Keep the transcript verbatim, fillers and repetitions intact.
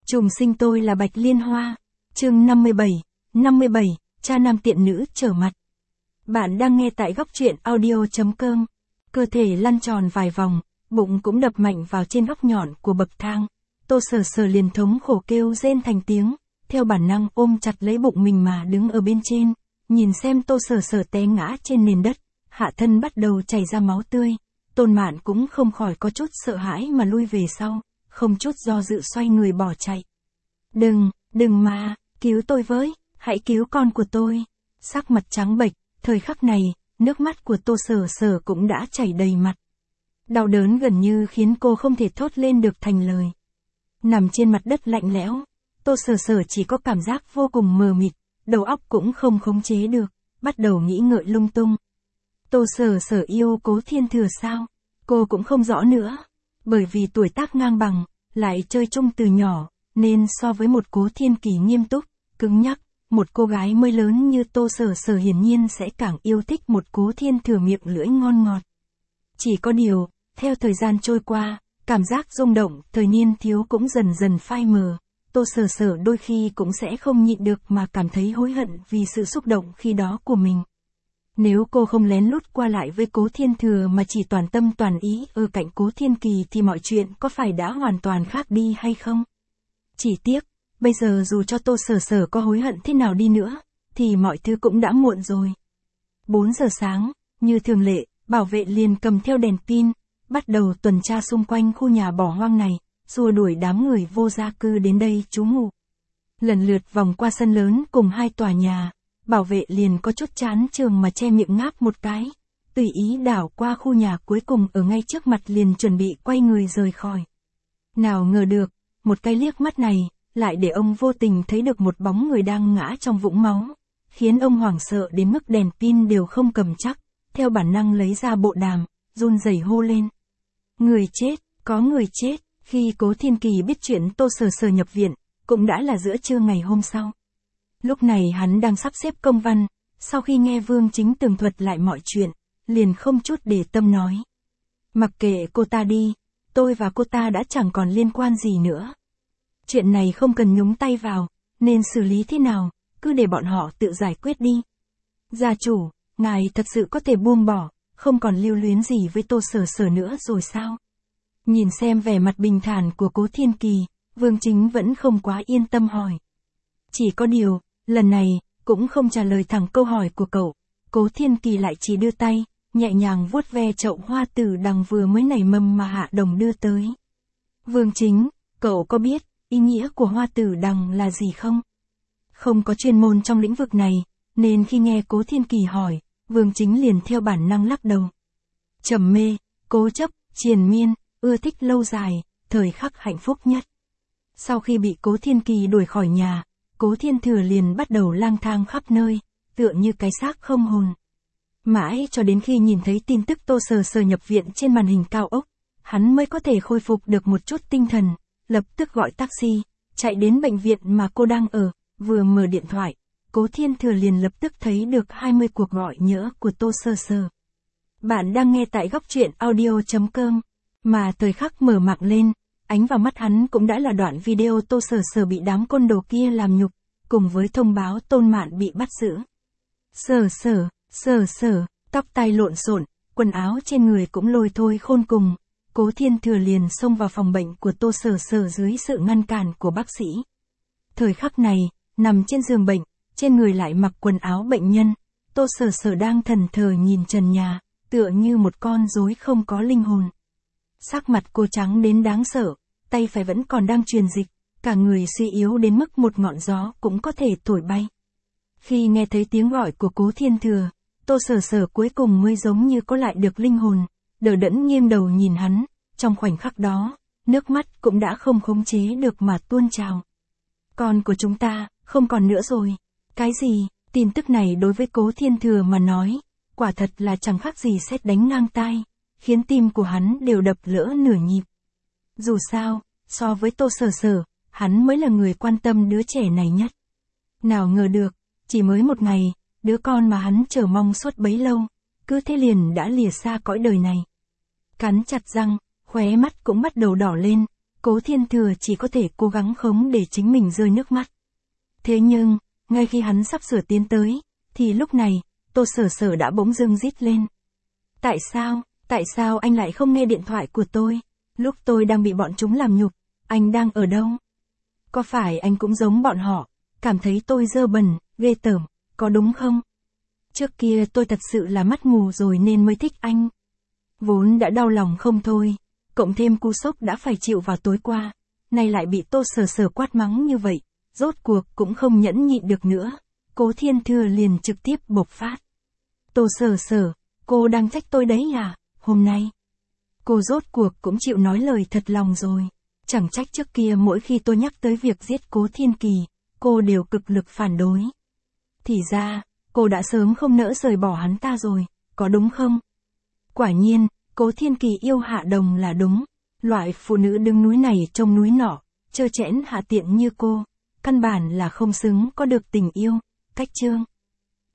Trùng sinh tôi là Bạch Liên Hoa. Chương năm mươi bảy, năm mươi bảy, cha nam tiện nữ trở mặt. Bạn đang nghe tại góc truyện audio.com. Cơ thể lăn tròn vài vòng, bụng cũng đập mạnh vào trên góc nhọn của bậc thang. Tô Sở Sở liền thống khổ kêu rên thành tiếng, theo bản năng ôm chặt lấy bụng mình mà đứng ở bên trên, nhìn xem Tô Sở Sở té ngã trên nền đất, hạ thân bắt đầu chảy ra máu tươi. Tôn Mạn cũng không khỏi có chút sợ hãi mà lui về sau, không chút do dự xoay người bỏ chạy. Đừng, đừng mà, cứu tôi với, hãy cứu con của tôi. Sắc mặt trắng bệch, thời khắc này, nước mắt của Tô Sở Sở cũng đã chảy đầy mặt. Đau đớn gần như khiến cô không thể thốt lên được thành lời. Nằm trên mặt đất lạnh lẽo, Tô Sở Sở chỉ có cảm giác vô cùng mờ mịt, đầu óc cũng không khống chế được, bắt đầu nghĩ ngợi lung tung. Tô Sở Sở yêu Cố Thiên Thừa sao? Cô cũng không rõ nữa. Bởi vì tuổi tác ngang bằng, lại chơi chung từ nhỏ, nên so với một Cố Thiên Kỳ nghiêm túc, cứng nhắc, một cô gái mới lớn như Tô Sở Sở hiển nhiên sẽ càng yêu thích một Cố Thiên Thừa miệng lưỡi ngon ngọt. Chỉ có điều, theo thời gian trôi qua, cảm giác rung động thời niên thiếu cũng dần dần phai mờ. Tô Sở Sở đôi khi cũng sẽ không nhịn được mà cảm thấy hối hận vì sự xúc động khi đó của mình. Nếu cô không lén lút qua lại với Cố Thiên Thừa mà chỉ toàn tâm toàn ý ở cạnh Cố Thiên Kỳ thì mọi chuyện có phải đã hoàn toàn khác đi hay không? Chỉ tiếc, bây giờ dù cho Tô Sở Sở có hối hận thế nào đi nữa, thì mọi thứ cũng đã muộn rồi. bốn giờ sáng, như thường lệ, bảo vệ liền cầm theo đèn pin, bắt đầu tuần tra xung quanh khu nhà bỏ hoang này, xua đuổi đám người vô gia cư đến đây trú ngụ. Lần lượt vòng qua sân lớn cùng hai tòa nhà, bảo vệ liền có chút chán chường mà che miệng ngáp một cái, tùy ý đảo qua khu nhà cuối cùng ở ngay trước mặt liền chuẩn bị quay người rời khỏi. Nào ngờ được, một cái liếc mắt này, lại để ông vô tình thấy được một bóng người đang ngã trong vũng máu, khiến ông hoảng sợ đến mức đèn pin đều không cầm chắc, theo bản năng lấy ra bộ đàm, run rẩy hô lên. Người chết, có người chết. Khi Cố Thiên Kỳ biết chuyện Tô Sở Sở nhập viện, cũng đã là giữa trưa ngày hôm sau. Lúc này hắn đang sắp xếp công văn, sau khi nghe Vương Chính tường thuật lại mọi chuyện, liền không chút để tâm nói. Mặc kệ cô ta đi, tôi và cô ta đã chẳng còn liên quan gì nữa. Chuyện này không cần nhúng tay vào, nên xử lý thế nào, cứ để bọn họ tự giải quyết đi. Gia chủ, ngài thật sự có thể buông bỏ, không còn lưu luyến gì với Tô Sở Sở nữa rồi sao? Nhìn xem vẻ mặt bình thản của Cố Thiên Kỳ, Vương Chính vẫn không quá yên tâm hỏi. Chỉ có điều, lần này, cũng không trả lời thẳng câu hỏi của cậu, Cố Thiên Kỳ lại chỉ đưa tay, nhẹ nhàng vuốt ve chậu hoa tử đằng vừa mới nảy mầm mà Hạ Đồng đưa tới. Vương Chính, cậu có biết, ý nghĩa của hoa tử đằng là gì không? Không có chuyên môn trong lĩnh vực này, nên khi nghe Cố Thiên Kỳ hỏi, Vương Chính liền theo bản năng lắc đầu. Trầm mê, cố chấp, triền miên, ưa thích lâu dài, thời khắc hạnh phúc nhất. Sau khi bị Cố Thiên Kỳ đuổi khỏi nhà, Cố Thiên Thừa liền bắt đầu lang thang khắp nơi, tựa như cái xác không hồn. Mãi cho đến khi nhìn thấy tin tức Tô Sở Sở nhập viện trên màn hình cao ốc, hắn mới có thể khôi phục được một chút tinh thần, lập tức gọi taxi, chạy đến bệnh viện mà cô đang ở, vừa mở điện thoại, Cố Thiên Thừa liền lập tức thấy được hai mươi cuộc gọi nhỡ của Tô Sở Sở. Bạn đang nghe tại góc truyện audio.com. Mà thời khắc mở mạng lên, ánh vào mắt hắn cũng đã là đoạn video Tô Sở Sở bị đám côn đồ kia làm nhục, cùng với thông báo Tôn Mạn bị bắt giữ. Sở Sở, Sở Sở, tóc tai lộn xộn, quần áo trên người cũng lôi thôi khôn cùng, Cố Thiên Thừa liền xông vào phòng bệnh của Tô Sở Sở dưới sự ngăn cản của bác sĩ. Thời khắc này, nằm trên giường bệnh, trên người lại mặc quần áo bệnh nhân, Tô Sở Sở đang thẫn thờ nhìn trần nhà, tựa như một con rối không có linh hồn. Sắc mặt cô trắng đến đáng sợ, tay phải vẫn còn đang truyền dịch, cả người suy yếu đến mức một ngọn gió cũng có thể thổi bay. Khi nghe thấy tiếng gọi của Cố Thiên Thừa, Tô Sở Sở cuối cùng mới giống như có lại được linh hồn, đờ đẫn nghiêng đầu nhìn hắn, trong khoảnh khắc đó, nước mắt cũng đã không khống chế được mà tuôn trào. Con của chúng ta, không còn nữa rồi. Cái gì? Tin tức này đối với Cố Thiên Thừa mà nói, quả thật là chẳng khác gì sét đánh ngang tai, khiến tim của hắn đều đập lỡ nửa nhịp. Dù sao, so với Tô Sở Sở, hắn mới là người quan tâm đứa trẻ này nhất. Nào ngờ được, chỉ mới một ngày, đứa con mà hắn chờ mong suốt bấy lâu, cứ thế liền đã lìa xa cõi đời này. Cắn chặt răng, khóe mắt cũng bắt đầu đỏ lên, Cố Thiên Thừa chỉ có thể cố gắng khống để chính mình rơi nước mắt. Thế nhưng, ngay khi hắn sắp sửa tiến tới, thì lúc này, Tô Sở Sở đã bỗng dưng rít lên. Tại sao, tại sao anh lại không nghe điện thoại của tôi? Lúc tôi đang bị bọn chúng làm nhục, anh đang ở đâu? Có phải anh cũng giống bọn họ, cảm thấy tôi dơ bẩn, ghê tởm, có đúng không? Trước kia tôi thật sự là mắt mù rồi nên mới thích anh. Vốn đã đau lòng không thôi, cộng thêm cú sốc đã phải chịu vào tối qua, nay lại bị Tô Sở Sở quát mắng như vậy, rốt cuộc cũng không nhẫn nhịn được nữa. Cố Thiên Thừa liền trực tiếp bộc phát. Tô Sở Sở, cô đang trách tôi đấy à, hôm nay. Cô rốt cuộc cũng chịu nói lời thật lòng rồi. Chẳng trách trước kia mỗi khi tôi nhắc tới việc giết Cố Thiên Kỳ, cô đều cực lực phản đối. Thì ra, cô đã sớm không nỡ rời bỏ hắn ta rồi, có đúng không? Quả nhiên, Cố Thiên Kỳ yêu Hạ Đồng là đúng. Loại phụ nữ đứng núi này trông núi nọ, trơ trẽn hạ tiện như cô, căn bản là không xứng có được tình yêu. Cách chương